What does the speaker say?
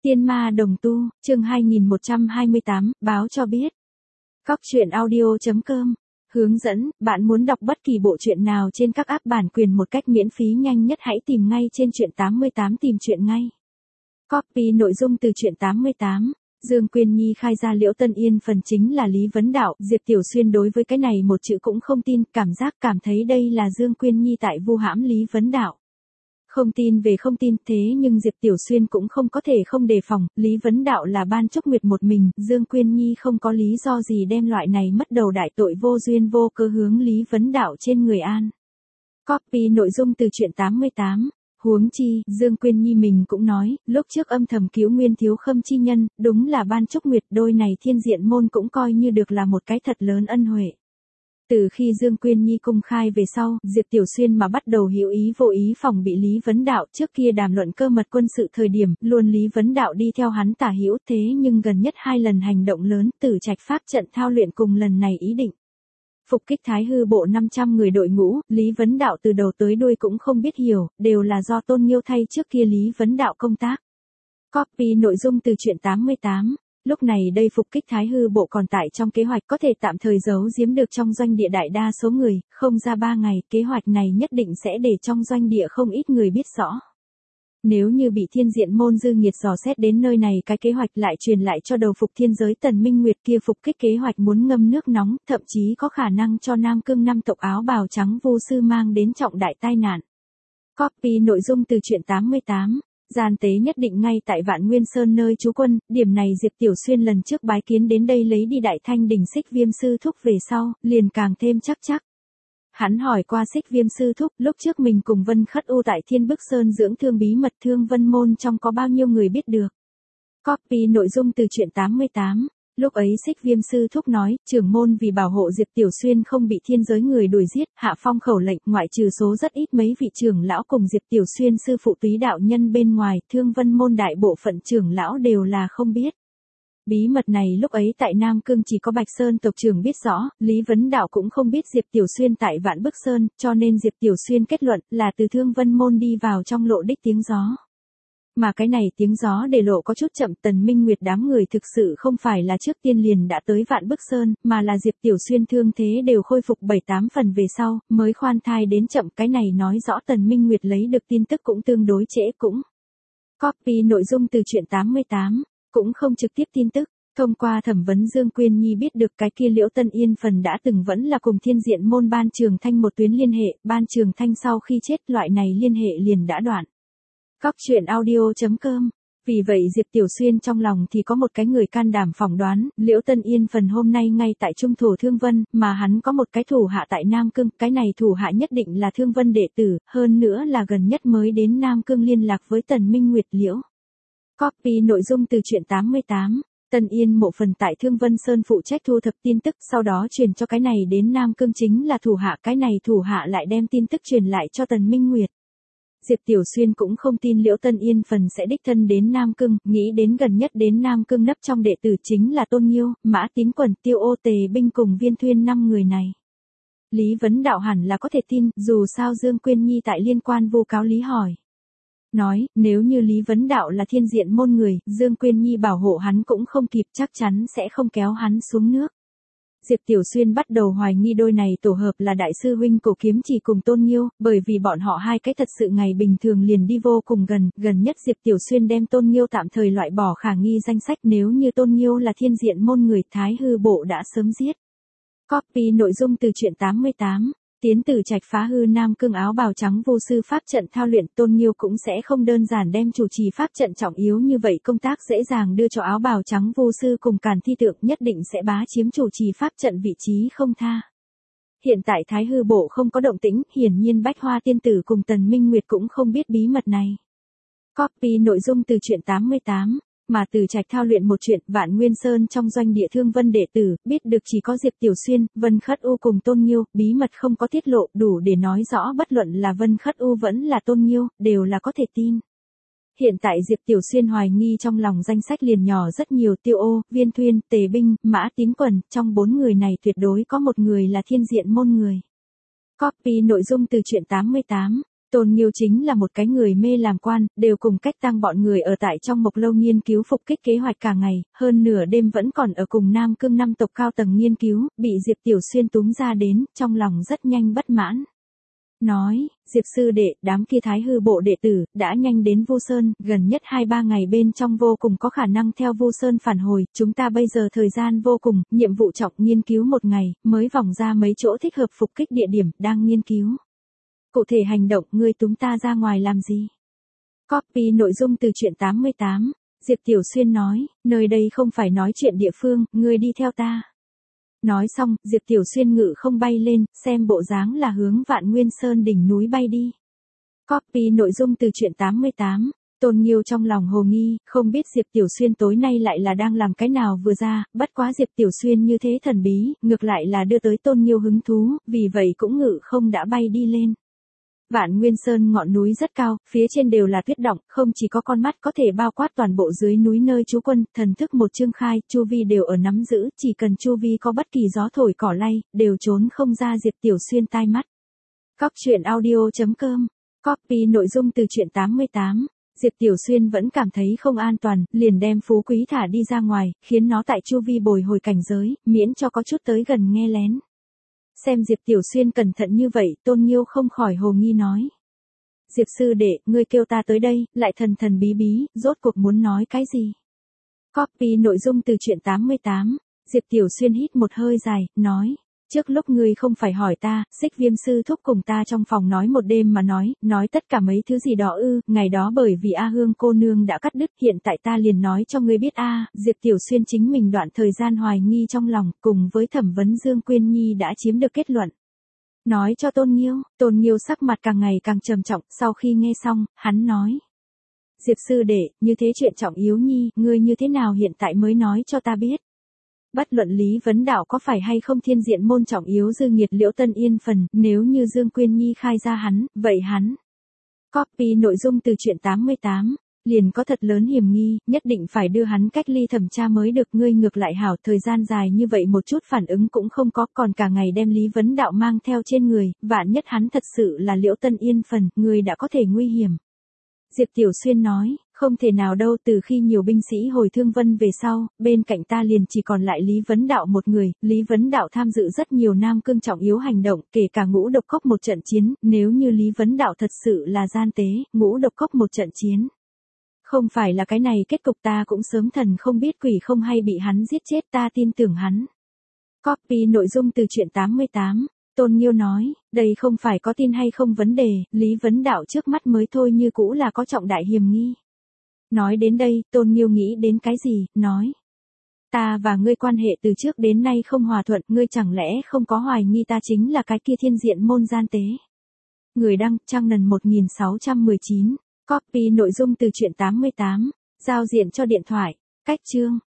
Tiên ma đồng tu, chương 2128, báo cho biết. Cóc truyện audio.com. Hướng dẫn, bạn muốn đọc bất kỳ bộ truyện nào trên các app bản quyền một cách miễn phí nhanh nhất hãy tìm ngay trên truyện 88 tìm truyện ngay. Copy nội dung từ truyện 88. Dương Quyên Nhi khai ra Liễu Tân Yên phần chính là Lý Vấn Đạo, Diệp Tiểu Xuyên đối với cái này một chữ cũng không tin, cảm thấy đây là Dương Quyên Nhi tại vu hãm Lý Vấn Đạo. Không tin về không tin, thế nhưng Diệp Tiểu Xuyên cũng không có thể không đề phòng, Lý Vấn Đạo là Ban Trúc Nguyệt một mình, Dương Quyên Nhi không có lý do gì đem loại này mất đầu đại tội vô duyên vô cớ hướng Lý Vấn Đạo trên người an. Copy nội dung từ truyện 88. Huống chi, Dương Quyên Nhi mình cũng nói, lúc trước âm thầm cứu Nguyên Thiếu Khâm chi nhân, đúng là Ban Trúc Nguyệt, đôi này thiên diện môn cũng coi như được là một cái thật lớn ân huệ. Từ khi Dương Quyên Nhi công khai về sau, Diệp Tiểu Xuyên mà bắt đầu hữu ý vô ý phòng bị Lý Vấn Đạo, trước kia đàm luận cơ mật quân sự thời điểm, luôn Lý Vấn Đạo đi theo hắn tả hữu, thế nhưng gần nhất 2 lần hành động lớn, Tử Trạch pháp trận thao luyện cùng lần này ý định phục kích Thái Hư bộ 500 người đội ngũ, Lý Vấn Đạo từ đầu tới đuôi cũng không biết hiểu, đều là do Tôn Nghiêu thay trước kia Lý Vấn Đạo công tác. Copy nội dung từ truyện 88. Lúc này đây phục kích Thái Hư bộ còn tại trong kế hoạch, có thể tạm thời giấu giếm được trong doanh địa đại đa số người, không ra 3 ngày, kế hoạch này nhất định sẽ để trong doanh địa không ít người biết rõ. Nếu như bị thiên diện môn dư nghiệt dò xét đến nơi này, cái kế hoạch lại truyền lại cho đầu phục thiên giới Tần Minh Nguyệt kia, phục kích kế hoạch muốn ngâm nước nóng, thậm chí có khả năng cho Nam Cương 5 tộc áo bào trắng vô sư mang đến trọng đại tai nạn. Copy nội dung từ truyện 88. Gian tế nhất định ngay tại Vạn Nguyên Sơn nơi trú quân, điểm này Diệp Tiểu Xuyên lần trước bái kiến đến đây lấy đi Đại Thanh đỉnh Xích Viêm sư thúc về sau, liền càng thêm chắc. Hắn hỏi qua Xích Viêm sư thúc, lúc trước mình cùng Vân Khất U tại Thiên Bức Sơn dưỡng thương bí mật Thương Vân môn trong có bao nhiêu người biết được. Copy nội dung từ truyện 88. Lúc ấy Xích Viêm sư thúc nói, trưởng môn vì bảo hộ Diệp Tiểu Xuyên không bị thiên giới người đuổi giết, hạ phong khẩu lệnh, ngoại trừ số rất ít mấy vị trưởng lão cùng Diệp Tiểu Xuyên sư phụ Túy đạo nhân bên ngoài, Thương Vân môn đại bộ phận trưởng lão đều là không biết. Bí mật này lúc ấy tại Nam Cương chỉ có Bạch Sơn tộc trưởng biết rõ, Lý Vấn Đạo cũng không biết Diệp Tiểu Xuyên tại Vạn Bức Sơn, cho nên Diệp Tiểu Xuyên kết luận là từ Thương Vân môn đi vào trong lộ đích tiếng gió. Mà cái này tiếng gió để lộ có chút chậm, Tần Minh Nguyệt đám người thực sự không phải là trước tiên liền đã tới Vạn Bức Sơn, mà là Diệp Tiểu Xuyên thương thế đều khôi phục 7-8 phần về sau, mới khoan thai đến chậm, cái này nói rõ Tần Minh Nguyệt lấy được tin tức cũng tương đối trễ cũng. Copy nội dung từ truyện 88, cũng không trực tiếp tin tức. Thông qua thẩm vấn Dương Quyên Nhi biết được cái kia Liễu Tân Yên phần đã từng vẫn là cùng thiên diện môn Ban Trường Thanh một tuyến liên hệ, Ban Trường Thanh sau khi chết loại này liên hệ liền đã đoạn. Cóc truyện audio.com. Vì vậy Diệp Tiểu Xuyên trong lòng thì có một cái người can đảm phỏng đoán, Liễu Tân Yên phần hôm nay ngay tại trung thủ Thương Vân, mà hắn có một cái thủ hạ tại Nam Cương, cái này thủ hạ nhất định là Thương Vân đệ tử, hơn nữa là gần nhất mới đến Nam Cương liên lạc với Tần Minh Nguyệt Liễu. Copy nội dung từ truyện 88. Tân Yên mộ phần tại Thương Vân Sơn phụ trách thu thập tin tức, sau đó truyền cho cái này đến Nam Cương chính là thủ hạ, cái này thủ hạ lại đem tin tức truyền lại cho Tần Minh Nguyệt. Diệp Tiểu Xuyên cũng không tin Liễu Tân Yên phần sẽ đích thân đến Nam Cương, nghĩ đến gần nhất đến Nam Cương nấp trong đệ tử chính là Tôn Nghiêu, Mã Tín Quẩn, Tiêu Ô Tề Binh cùng Viên Thuyên 5 người này. Lý Vấn Đạo hẳn là có thể tin, dù sao Dương Quyên Nhi tại liên quan vu cáo Lý hỏi. Nói, nếu như Lý Vấn Đạo là thiên diện môn người, Dương Quyên Nhi bảo hộ hắn cũng không kịp, chắc chắn sẽ không kéo hắn xuống nước. Diệp Tiểu Xuyên bắt đầu hoài nghi đôi này tổ hợp là đại sư huynh Cổ Kiếm Chỉ cùng Tôn Nghiêu, bởi vì bọn họ hai cái thật sự ngày bình thường liền đi vô cùng gần nhất Diệp Tiểu Xuyên đem Tôn Nghiêu tạm thời loại bỏ khả nghi danh sách, nếu như Tôn Nghiêu là thiên diện môn người, Thái Hư bộ đã sớm giết. Copy nội dung từ truyện 88. Tiến Tử Trạch phá hư Nam Cương áo bào trắng vô sư pháp trận thao luyện, Tôn Nghiêu cũng sẽ không đơn giản đem chủ trì pháp trận trọng yếu như vậy công tác dễ dàng đưa cho áo bào trắng vô sư cùng Càn Thi Tượng, nhất định sẽ bá chiếm chủ trì pháp trận vị trí không tha. Hiện tại Thái Hư bộ không có động tĩnh, hiển nhiên Bách Hoa tiên tử cùng Tần Minh Nguyệt cũng không biết bí mật này. Copy nội dung từ truyện 88. Mà Tử Trạch thao luyện một chuyện, Vạn Nguyên Sơn trong doanh địa Thương Vân đệ tử, biết được chỉ có Diệp Tiểu Xuyên, Vân Khất U cùng Tôn Nghiêu, bí mật không có tiết lộ, đủ để nói rõ bất luận là Vân Khất U vẫn là Tôn Nghiêu, đều là có thể tin. Hiện tại Diệp Tiểu Xuyên hoài nghi trong lòng danh sách liền nhỏ rất nhiều, Tiêu Ô, Viên Thuyên, Tề Binh, Mã Tín Quẩn, trong 4 người này tuyệt đối có một người là thiên diện môn người. Copy nội dung từ truyện 88. Tôn Nghiêu chính là một cái người mê làm quan, đều cùng cách tăng bọn người ở tại trong Mộc Lâu nghiên cứu phục kích kế hoạch cả ngày, hơn nửa đêm vẫn còn ở cùng Nam Cương 5 tộc cao tầng nghiên cứu, bị Diệp Tiểu Xuyên túm ra đến, trong lòng rất nhanh bất mãn. Nói, Diệp sư đệ, đám kia Thái Hư bộ đệ tử, đã nhanh đến Vu Sơn, gần nhất 2-3 ngày bên trong vô cùng có khả năng theo Vu Sơn phản hồi, chúng ta bây giờ thời gian vô cùng, nhiệm vụ trọng nghiên cứu một ngày, mới vòng ra mấy chỗ thích hợp phục kích địa điểm, đang nghiên cứu. Cụ thể hành động, ngươi túm ta ra ngoài làm gì? Copy nội dung từ truyện 88, Diệp Tiểu Xuyên nói, nơi đây không phải nói chuyện địa phương, ngươi đi theo ta. Nói xong, Diệp Tiểu Xuyên ngự không bay lên, xem bộ dáng là hướng Vạn Nguyên Sơn đỉnh núi bay đi. Copy nội dung từ truyện 88, Tôn Nghiêu trong lòng hồ nghi, không biết Diệp Tiểu Xuyên tối nay lại là đang làm cái nào vừa ra, bất quá Diệp Tiểu Xuyên như thế thần bí, ngược lại là đưa tới Tôn Nghiêu hứng thú, vì vậy cũng ngự không đã bay đi lên. Vạn Nguyên Sơn ngọn núi rất cao, phía trên đều là tuyết động, không chỉ có con mắt có thể bao quát toàn bộ dưới núi nơi trú quân, thần thức một chương khai, chu vi đều ở nắm giữ, chỉ cần chu vi có bất kỳ gió thổi cỏ lay, đều trốn không ra Diệp Tiểu Xuyên tai mắt. Cóc truyện audio.com, copy nội dung từ truyện 88. Diệp Tiểu Xuyên vẫn cảm thấy không an toàn, liền đem Phú Quý thả đi ra ngoài, khiến nó tại chu vi bồi hồi cảnh giới, miễn cho có chút tới gần nghe lén. Xem Diệp Tiểu Xuyên cẩn thận như vậy, Tôn Nghiêu không khỏi hồ nghi nói. Diệp sư đệ, ngươi kêu ta tới đây, lại thần thần bí bí, rốt cuộc muốn nói cái gì? Copy nội dung từ truyện 88, Diệp Tiểu Xuyên hít một hơi dài, nói. Trước lúc ngươi không phải hỏi ta, Xích Viêm sư thúc cùng ta trong phòng nói một đêm mà nói tất cả mấy thứ gì đó ư, ngày đó bởi vì A Hương cô nương đã cắt đứt, hiện tại ta liền nói cho ngươi biết a. Diệp Tiểu Xuyên chính mình đoạn thời gian hoài nghi trong lòng, cùng với thẩm vấn Dương Quyên Nhi đã chiếm được kết luận. Nói cho Tôn Nghiêu sắc mặt càng ngày càng trầm trọng, sau khi nghe xong, hắn nói. Diệp sư đệ, như thế chuyện trọng yếu nhi, ngươi như thế nào hiện tại mới nói cho ta biết. Bất luận Lý Vấn Đạo có phải hay không thiên diện môn trọng yếu dư nghiệt Liễu Tân Yên phần, nếu như Dương Quyên Nhi khai ra hắn, vậy hắn. Copy nội dung từ truyện 88, liền có thật lớn hiểm nghi, nhất định phải đưa hắn cách ly thẩm tra mới được, ngươi ngược lại hảo, thời gian dài như vậy một chút phản ứng cũng không có, còn cả ngày đem Lý Vấn Đạo mang theo trên người, vạn nhất hắn thật sự là Liễu Tân Yên phần, ngươi đã có thể nguy hiểm. Diệp Tiểu Xuyên nói, không thể nào đâu, từ khi nhiều binh sĩ hồi Thương Vân về sau, bên cạnh ta liền chỉ còn lại Lý Vấn Đạo một người, Lý Vấn Đạo tham dự rất nhiều Nam Cương trọng yếu hành động, kể cả Ngũ Độc Cốc một trận chiến, nếu như Lý Vấn Đạo thật sự là gian tế, Ngũ Độc Cốc một trận chiến. Không phải là cái này kết cục, ta cũng sớm thần không biết quỷ không hay bị hắn giết chết, ta tin tưởng hắn. Copy nội dung từ truyện 88. Tôn Nghiêu nói, đây không phải có tin hay không vấn đề, Lý Vấn Đạo trước mắt mới thôi như cũ là có trọng đại hiểm nghi. Nói đến đây, Tôn Nghiêu nghĩ đến cái gì, nói. Ta và ngươi quan hệ từ trước đến nay không hòa thuận, ngươi chẳng lẽ không có hoài nghi ta chính là cái kia thiên diện môn gian tế. Người đăng, trang nần 1619, copy nội dung từ truyện 88, giao diện cho điện thoại, cách chương.